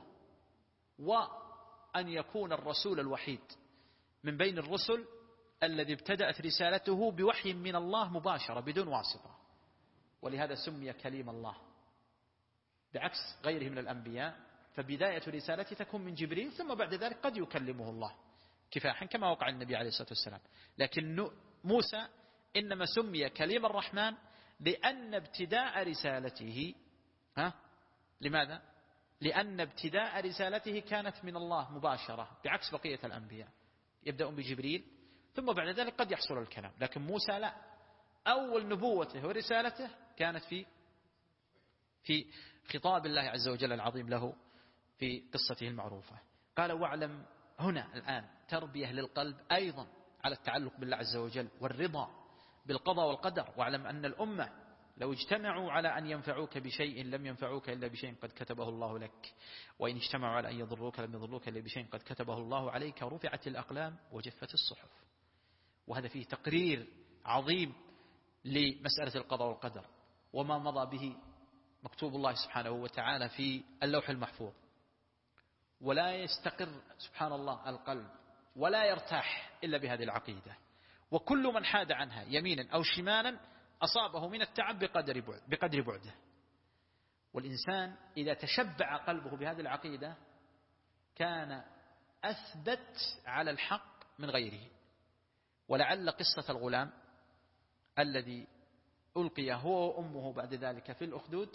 وأن يكون الرسول الوحيد من بين الرسل الذي ابتدأت رسالته بوحي من الله مباشرة بدون واسطة، ولهذا سمي كليم الله، بعكس غيره من الأنبياء فبداية رسالته تكون من جبريل، ثم بعد ذلك قد يكلمه الله كفاحا كما وقع النبي عليه الصلاة والسلام. لكن موسى إنما سمي كليم الرحمن لأن ابتداء رسالته لماذا؟ لأن ابتداء رسالته كانت من الله مباشرة، بعكس بقية الأنبياء يبدأون بجبريل ثم بعد ذلك قد يحصل الكلام. لكن موسى لا، أول نبوته ورسالته كانت في خطاب الله عز وجل العظيم له في قصته المعروفة. قال واعلم، هنا الآن تربية للقلب أيضا على التعلق بالله عز وجل والرضا بالقضاء والقدر. واعلم أن الأمة لو اجتمعوا على أن ينفعوك بشيء لم ينفعوك إلا بشيء قد كتبه الله لك، وإن اجتمعوا على أن يضروك لم يضروك إلا بشيء قد كتبه الله عليك، رفعت الأقلام وجفت الصحف. وهذا فيه تقرير عظيم لمسألة القضاء والقدر وما مضى به مكتوب الله سبحانه وتعالى في اللوح المحفوظ. ولا يستقر سبحان الله القلب ولا يرتاح إلا بهذه العقيدة، وكل من حاد عنها يمينا أو شمالا أصابه من التعب بقدر بعده. والإنسان إذا تشبع قلبه بهذه العقيدة كان أثبت على الحق من غيره. ولعل قصة الغلام الذي ألقي هو وأمه بعد ذلك في الأخدود،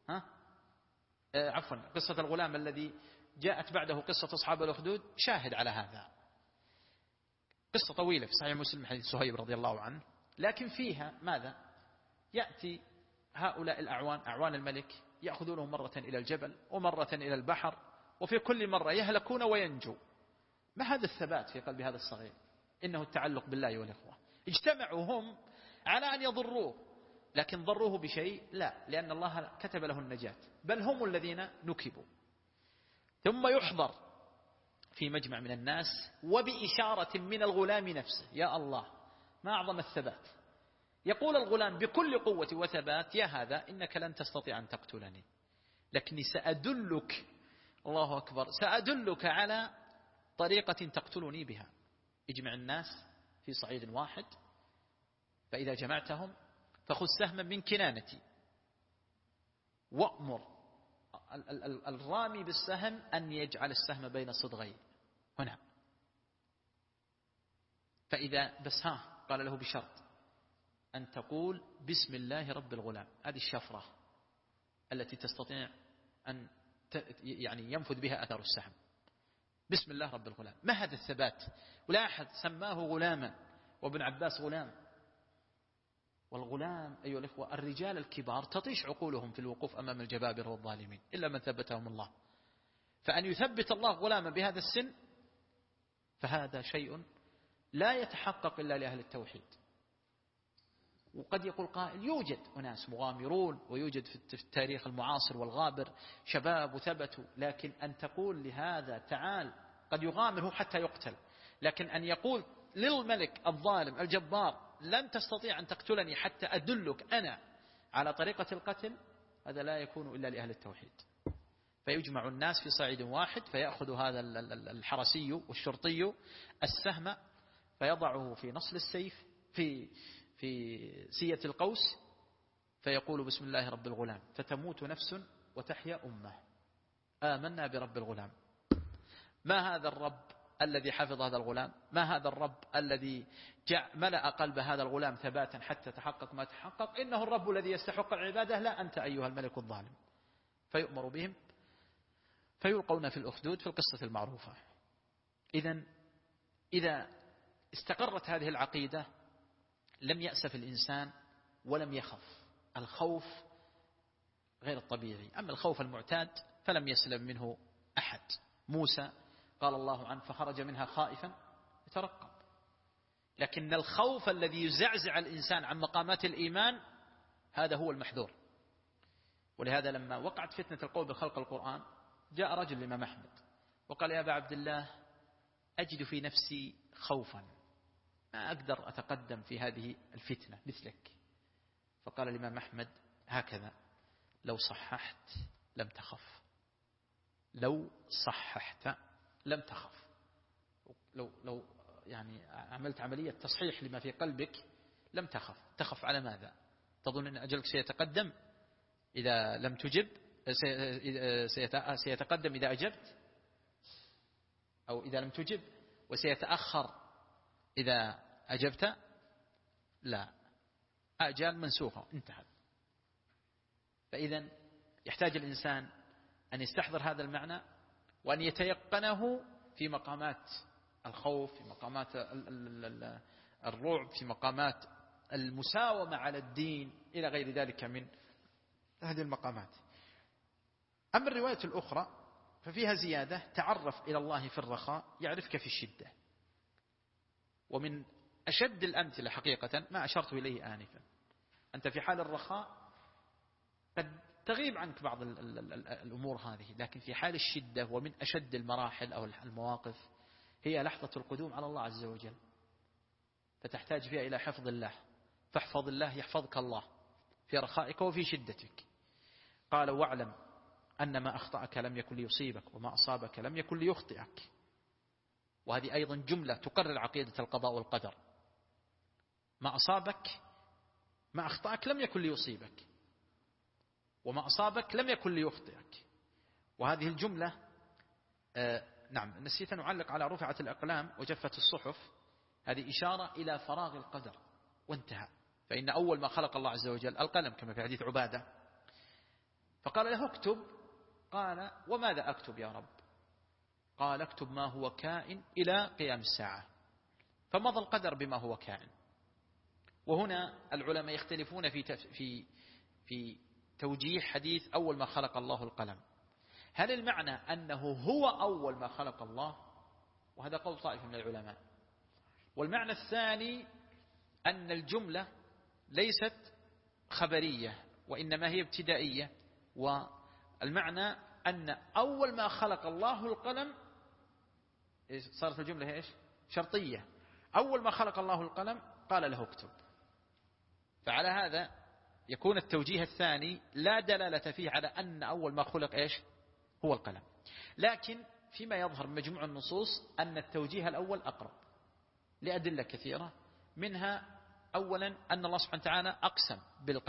قصة الغلام الذي جاءت بعده قصة أصحاب الأخدود شاهد على هذا. قصة طويلة في صحيح مسلم حديث صهيب رضي الله عنه، لكن فيها ماذا؟ يأتي هؤلاء الأعوان، أعوان الملك، يأخذونهم مرة إلى الجبل ومرة إلى البحر، وفي كل مرة يهلكون وينجو. ما هذا الثبات في قلب هذا الصغير؟ إنه التعلق بالله والإخوة. اجتمعوا هم على أن يضروه، لكن ضروه بشيء لا، لأن الله كتب له النجاة، بل هم الذين نكبوا. ثم يحضر في مجمع من الناس وبإشارة من الغلام نفسه. يا الله، ما أعظم الثبات! يقول الغلام بكل قوة وثبات: يا هذا إنك لن تستطيع أن تقتلني، لكني سأدلك، الله أكبر، سأدلك على طريقة تقتلني بها. اجمع الناس في صعيد واحد، فإذا جمعتهم فخذ سهما من كنانتي، وأمر الرامي بالسهم أن يجعل السهم بين صدغي هنا. فإذا بس قال له بشرط أن تقول بسم الله رب الغلام. هذه الشفرة التي تستطيع أن يعني ينفذ بها أثر السهم. بسم الله رب الغلام. ما هذا الثبات؟ ولاحظ سماه غلاما، وابن عباس غلام. والغلام أيها الإخوة الرجال الكبار تطيش عقولهم في الوقوف أمام الجبابرة والظالمين إلا من ثبتهم الله. فأن يثبت الله غلاما بهذا السن فهذا شيء لا يتحقق إلا لأهل التوحيد. وقد يقول قائل: يوجد أناس مغامرون ويوجد في التاريخ المعاصر والغابر شباب وثبتوا، لكن أن تقول لهذا تعال، قد يغامر هو حتى يقتل، لكن أن يقول للملك الظالم الجبار: لن تستطيع أن تقتلني حتى أدلك أنا على طريقة القتل، هذا لا يكون إلا لأهل التوحيد. فيجمع الناس في صعيد واحد، فيأخذ هذا الحرسي والشرطي السهم فيضعه في نصل السيف في سية القوس، فيقول بسم الله رب الغلام، فتموت نفس وتحيا أمة. آمنا برب الغلام. ما هذا الرب الذي حفظ هذا الغلام؟ ما هذا الرب الذي ملأ قلب هذا الغلام ثباتا حتى تحقق ما تحقق؟ إنه الرب الذي يستحق العبادة، لا أنت أيها الملك الظالم. فيؤمر بهم فيلقون في الأخدود في القصة المعروفة. إذا استقرت هذه العقيدة لم يأسف الإنسان ولم يخف. الخوف غير الطبيعي، أما الخوف المعتاد فلم يسلم منه أحد. موسى قال الله عنه: فخرج منها خائفا يترقب. لكن الخوف الذي يزعزع الإنسان عن مقامات الإيمان هذا هو المحذور. ولهذا لما وقعت فتنة القول بخلق القرآن جاء رجل الإمام أحمد وقال يا أبا عبد الله أجد في نفسي خوفا، ما أقدر أتقدم في هذه الفتنة مثلك. فقال الإمام أحمد هكذا: لو صححت لم تخف، لو صححت لم تخف. لو يعني عملت عملية تصحيح لما في قلبك لم تخف. تخف على ماذا؟ تظن أن أجلك سيتقدم إذا لم تجب، سيتقدم إذا أجبت، أو إذا لم تجب، وسيتأخر إذا أجبت؟ لا، أجال منسوخة انتهت. فإذا يحتاج الإنسان أن يستحضر هذا المعنى وأن يتيقنه في مقامات الخوف، في مقامات الرعب، في مقامات المساومة على الدين، إلى غير ذلك من هذه المقامات. أما الرواية الأخرى ففيها زيادة: تعرف إلى الله في الرخاء يعرفك في الشدة. ومن أشد الأمثلة حقيقة ما أشرت إليه آنفا، أنت في حال الرخاء قد تغيب عنك بعض الأمور هذه، لكن في حال الشدة ومن أشد المراحل أو المواقف هي لحظة القدوم على الله عز وجل، فتحتاج فيها إلى حفظ الله. فاحفظ الله يحفظك الله في رخائك وفي شدتك. قال: واعلم أن ما أخطأك لم يكن ليصيبك وما أصابك لم يكن ليخطئك. وهذه أيضا جملة تقرر عقيدة القضاء والقدر. ما أصابك، ما أخطأك لم يكن ليصيبك، وما أصابك لم يكن ليخطئك. وهذه الجملة نعم، نسيت أن أعلق على رفعت الأقلام وجفت الصحف، هذه إشارة إلى فراغ القدر وانتهى. فإن أول ما خلق الله عز وجل القلم كما في حديث عبادة، فقال له اكتب. قال: وماذا أكتب يا رب؟ قال: اكتب ما هو كائن إلى قيام الساعة. فمضى القدر بما هو كائن. وهنا العلماء يختلفون في توجيه حديث أول ما خلق الله القلم. هل المعنى أنه هو أول ما خلق الله؟ وهذا قول طائفة من العلماء. والمعنى الثاني أن الجملة ليست خبرية وإنما هي ابتدائية. والمعنى أن أول ما خلق الله القلم صارت الجملة إيش؟ شرطية. أول ما خلق الله القلم قال له اكتب. فعلى هذا يكون التوجيه الثاني لا دلالة فيه على أن أول ما خلق إيش؟ هو القلم. لكن فيما يظهر من مجموع النصوص أن التوجيه الأول أقرب لأدلة كثيرة، منها أولا أن الله سبحانه وتعالى أقسم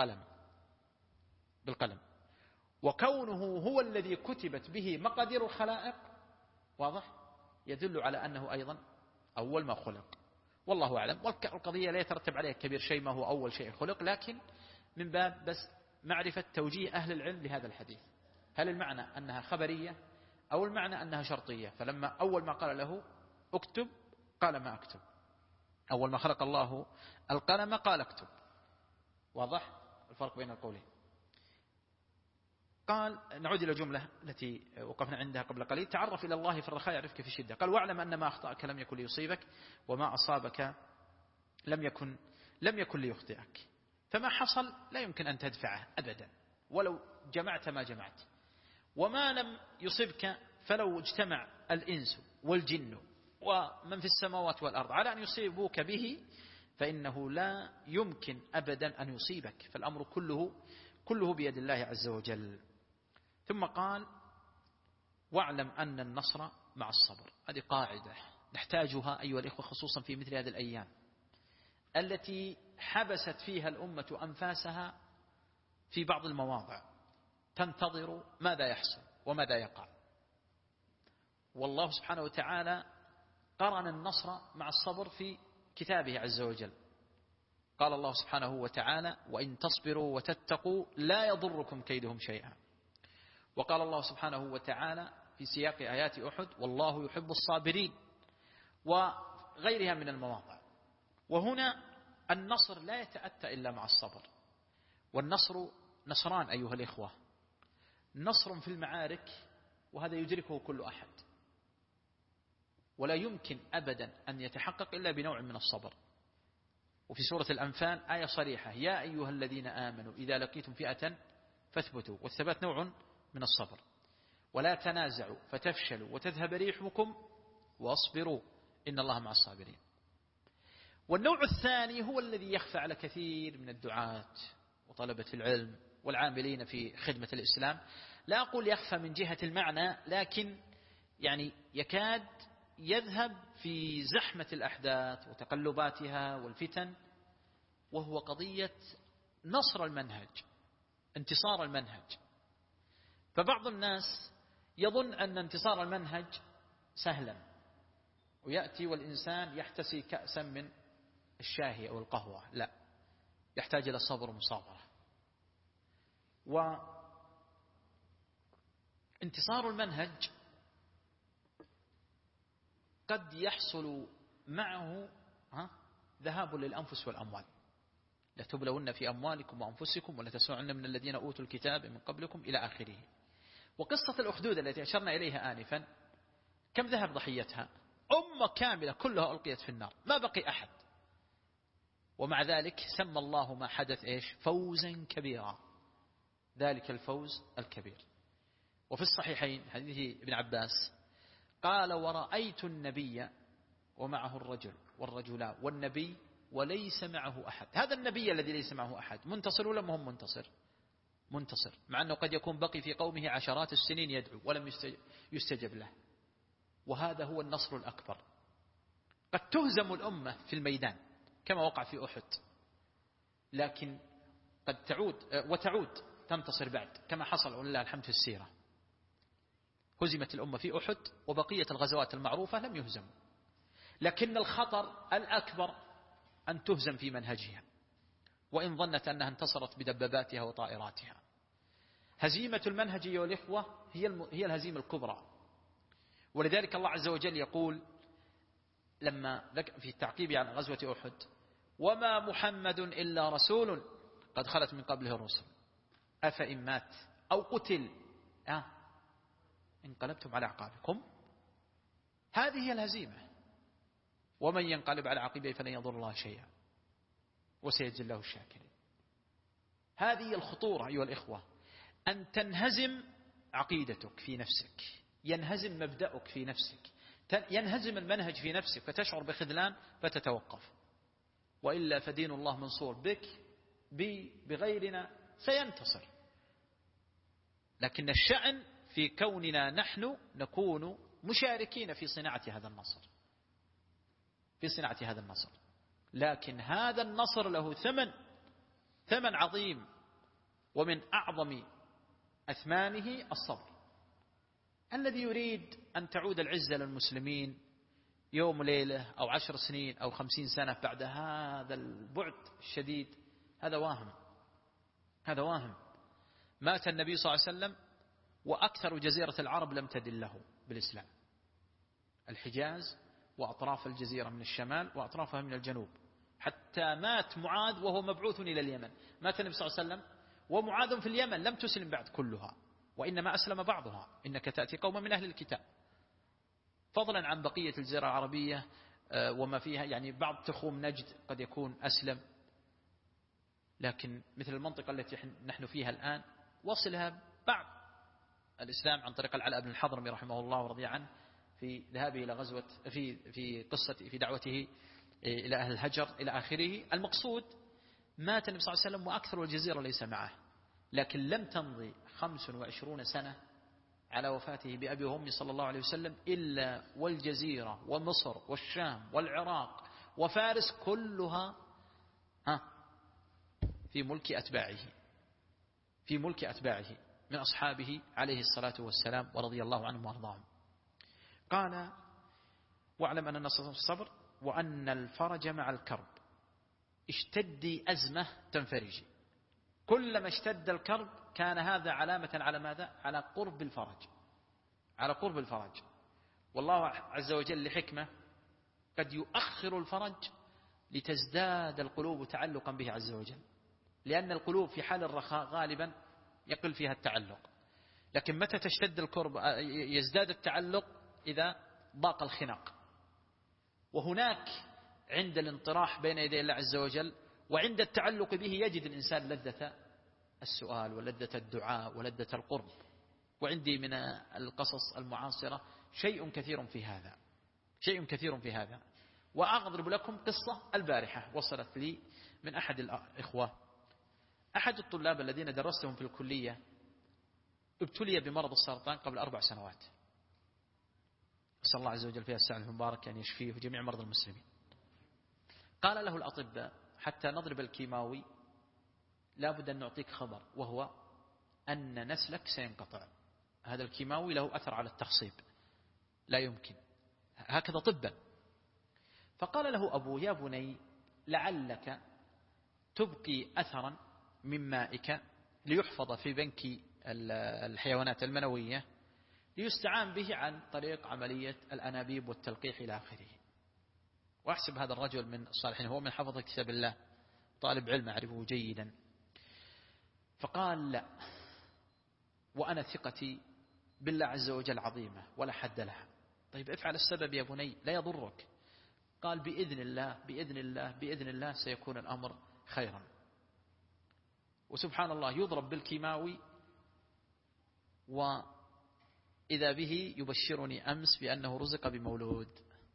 بالقلم، وكونه هو الذي كتبت به مقادير الخلائق واضح يدل على أنه أيضا أول ما خلق. والله أعلم. والقضية لا يترتب عليها كبير شيء ما هو أول شيء خلق، لكن من باب بس معرفة توجيه أهل العلم لهذا الحديث. هل المعنى أنها خبرية أو المعنى أنها شرطية؟ فلما أول ما قال له اكتب قال ما أكتب. أول ما خلق الله القلم قال اكتب. واضح الفرق بين القولين. قال: نعود إلى الجملة التي وقفنا عندها قبل قليل: تعرف إلى الله في الرخاء يعرفك في الشدة. قال: واعلم أن ما أخطأك لم يكن ليصيبك وما أصابك لم يكن ليخطئك. فما حصل لا يمكن أن تدفعه أبدا ولو جمعت ما جمعت. وما لم يصبك فلو اجتمع الإنس والجن ومن في السماوات والأرض على أن يصيبوك به فإنه لا يمكن أبدا أن يصيبك. فالأمر كله بيد الله عز وجل. ثم قال: واعلم أن النصر مع الصبر. هذه قاعدة نحتاجها أيها الإخوة، خصوصا في مثل هذه الأيام التي حبست فيها الأمة أنفاسها في بعض المواضع، تنتظر ماذا يحصل وماذا يقع. والله سبحانه وتعالى قرن النصر مع الصبر في كتابه عز وجل. قال الله سبحانه وتعالى: وإن تصبروا وتتقوا لا يضركم كيدهم شيئا. وقال الله سبحانه وتعالى في سياق آيات أحد: والله يحب الصابرين، وغيرها من المواضع. وهنا النصر لا يتأتى إلا مع الصبر. والنصر نصران أيها الإخوة: نصر في المعارك، وهذا يدركه كل أحد، ولا يمكن أبدا أن يتحقق إلا بنوع من الصبر. وفي سورة الأنفال آية صريحة: يا أيها الذين آمنوا إذا لقيتم فئة فاثبتوا. والثبات نوع من الصبر. ولا تنازعوا فتفشلوا وتذهب ريحكم واصبروا إن الله مع الصابرين. والنوع الثاني هو الذي يخفى على كثير من الدعاة وطلبة العلم والعاملين في خدمة الإسلام. لا أقول يخفى من جهة المعنى، لكن يعني يكاد يذهب في زحمة الأحداث وتقلباتها والفتن، وهو قضية نصر المنهج، انتصار المنهج. فبعض الناس يظن أن انتصار المنهج سهلا، ويأتي والإنسان يحتسي كأسا من الشاهي أو القهوة. لا، يحتاج إلى صبر ومصابرة. وانتصار المنهج قد يحصل معه ذهاب للأنفس والأموال. لتبلون في أموالكم وأنفسكم ولتسمعن من الذين أوتوا الكتاب من قبلكم إلى آخره. وقصة الأخدود التي أشرنا إليها آنفا، كم ذهب ضحيتها؟ أمة كاملة كلها ألقيت في النار، ما بقي أحد. ومع ذلك سمى الله ما حدث فوزا كبيرا، ذلك الفوز الكبير. وفي الصحيحين حديث ابن عباس قال: ورأيت النبي ومعه الرجل والرجلان والنبي وليس معه أحد. هذا النبي الذي ليس معه أحد منتصر ولا مهم منتصر؟ منتصر، مع أنه قد يكون بقي في قومه عشرات السنين يدعو ولم يستجب له. وهذا هو النصر الأكبر. قد تهزم الأمة في الميدان كما وقع في أحد، لكن قد تعود تنتصر بعد، كما حصل ولله الحمد في السيرة. هزمت الأمة في أحد وبقية الغزوات المعروفة لم يهزموا، لكن الخطر الأكبر أن تهزم في منهجها، وإن ظنت أنها انتصرت بدباباتها وطائراتها. هزيمة المنهج يا الإخوة هي الهزيمة الكبرى. ولذلك الله عز وجل يقول لما في التعقيب عن غزوة أحد: وما محمد إلا رسول قد خلت من قبله الرسل أفإن مات أو قتل انقلبتم على أعقابكم. هذه هي الهزيمة. ومن ينقلب على عقبيه فلن يضر الله شيئا وسيجزي الله الشاكرين. هذه الخطورة أيها الإخوة، أن تنهزم عقيدتك في نفسك، ينهزم مبدأك في نفسك، ينهزم المنهج في نفسك، فتشعر بخذلان فتتوقف. وإلا فدين الله منصور بك بغيرنا سينتصر. لكن الشأن في كوننا نحن نكون مشاركين في صناعة هذا النصر، في صناعة هذا النصر. لكن هذا النصر له ثمن عظيم، ومن أعظم أثمانه الصبر. الذي يريد أن تعود العزة للمسلمين يوم ليلة أو 10 سنين أو 50 سنة بعد هذا البعد الشديد، هذا واهم. مات النبي صلى الله عليه وسلم وأكثر جزيرة العرب لم تدل له بالإسلام، الحجاز وأطراف الجزيرة من الشمال وأطرافها من الجنوب، حتى مات معاذ وهو مبعوث إلى اليمن. مات النبي صلى الله عليه وسلم ومعاذ في اليمن لم تسلم بعد كلها، وإنما أسلم بعضها. إنك تأتي قوما من أهل الكتاب، فضلا عن بقية الجزيرة العربية وما فيها، يعني بعض تخوم نجد قد يكون أسلم. لكن مثل المنطقة التي نحن فيها الآن وصلها بعض الإسلام عن طريق العلاء بن الحضرمي رحمه الله ورضي عنه في ذهابه إلى غزوة في دعوته إلى أهل الهجر إلى آخره. المقصود مات النبي صلى الله عليه وسلم وأكثر الجزيرة ليس معه، لكن لم تمضي 25 سنة على وفاته بأبي وأمي صلى الله عليه وسلم إلا والجزيرة ومصر والشام والعراق وفارس كلها في ملك أتباعه من أصحابه عليه الصلاة والسلام ورضي الله عنهم وارضاهم. قال: واعلم أن النصر الصبر وأن الفرج مع الكرب. اشتدي أزمة تنفرجي. كلما اشتد الكرب كان هذا علامة على ماذا؟ على قرب الفرج. والله عز وجل لحكمة قد يؤخر الفرج لتزداد القلوب تعلقا به عز وجل، لأن القلوب في حال الرخاء غالبا يقل فيها التعلق، لكن متى تشتد الكرب يزداد التعلق إذا ضاق الخناق. وهناك عند الانطراح بين يدي الله عز وجل وعند التعلق به يجد الإنسان لذة السؤال ولذة الدعاء ولذة القرب. وعندي من القصص المعاصرة شيء كثير في هذا. وأضرب لكم قصة البارحة وصلت لي من أحد الإخوة. أحد الطلاب الذين درستهم في الكلية ابتلي بمرض السرطان قبل 4 سنوات. أسأل الله عز وجل فيها الساعة المبارك أن يشفيه وجميع مرضى المسلمين. قال له الأطباء حتى نضرب الكيماوي لابد أن نعطيك خبر، وهو أن نسلك سينقطع. هذا الكيماوي له أثر على التخصيب، لا يمكن، هكذا طبا. فقال له أبوه: يا بني، لعلك تبقي أثرا من مائك ليحفظ في بنك الحيوانات المنوية ليستعان به عن طريق عملية الأنابيب والتلقيح إلى آخره. وأحسب هذا الرجل من الصالحين، هو من حفظ كتاب الله، طالب علم أعرفه جيدا. فقال: لا، وأنا ثقتي بالله عز وجل عظيمة ولا حد لها. طيب افعل السبب يا بني، لا يضرك. قال: بإذن الله بإذن الله بإذن الله سيكون الأمر خيرا. وسبحان الله يضرب بالكيماوي، وإذا به يبشرني أمس بأنه رزق بمولود.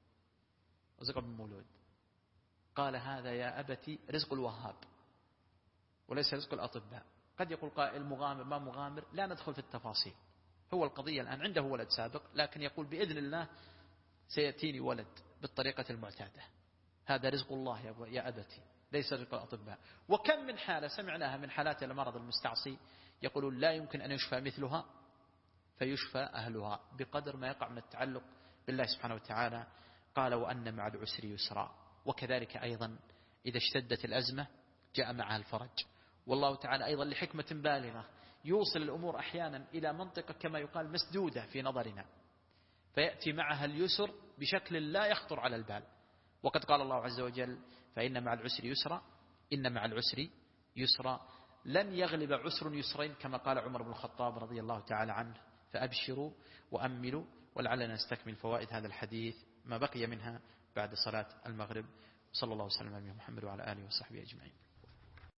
قال: هذا يا أبتي رزق الوهاب وليس رزق الأطباء. قد يقول قائل: مغامر ما مغامر، لا ندخل في التفاصيل. هو القضية الآن عنده ولد سابق، لكن يقول بإذن الله سيأتيني ولد بالطريقة المعتادة. هذا رزق الله يا أبتي، ليس رزق الأطباء. وكم من حالة سمعناها من حالات المرض المستعصي يقولون لا يمكن أن يشفى مثلها، فيشفى أهلها بقدر ما يقع من التعلق بالله سبحانه وتعالى. قال: وأن مع العسر يسرا. وكذلك أيضا إذا اشتدت الأزمة جاء معها الفرج. والله تعالى أيضا لحكمة بالغة يوصل الأمور أحيانا إلى منطقة كما يقال مسدودة في نظرنا، فيأتي معها اليسر بشكل لا يخطر على البال. وقد قال الله عز وجل: فإن مع العسر يسرا، إن مع العسر يسرا. لن يغلب عسر يسرين كما قال عمر بن الخطاب رضي الله تعالى عنه. فأبشروا وأملوا، ولعلنا نستكمل فوائد هذا الحديث ما بقي منها بعد صلاة المغرب. صلى الله وسلم على محمد وعلى آله وصحبه أجمعين.